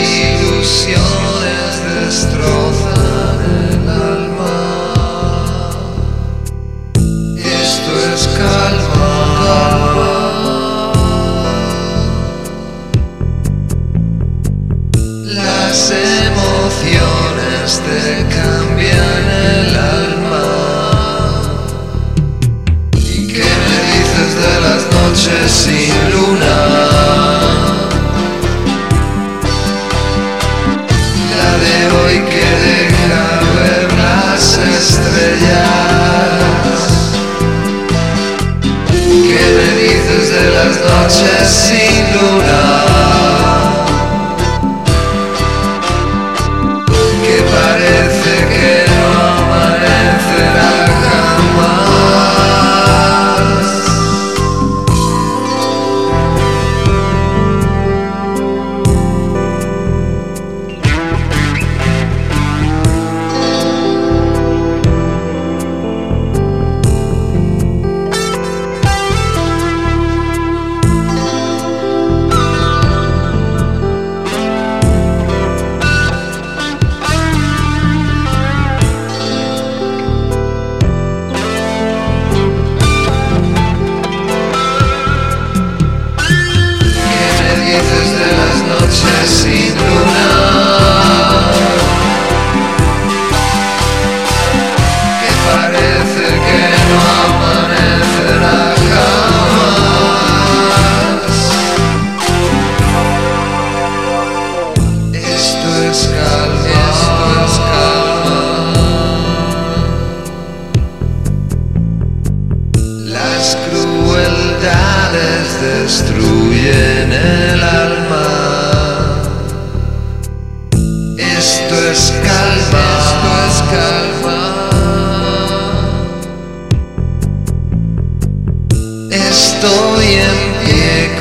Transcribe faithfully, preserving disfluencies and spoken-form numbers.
ilusiones destrozan el alma. Esto es calma, calma. Las emociones te cambian el alma. ¿Y qué me dices de las noches sin luna? La de hoy que deja ver las estrellas. ¿Qué me dices de las noches sin luna? Que parece que no amanecerá jamás. Sin luna, que parece que no amanecerá jamás. Esto es calma, esto es calma. Las crueldades destruyen el alma. Esto es calma, esto es calma. Estoy en pie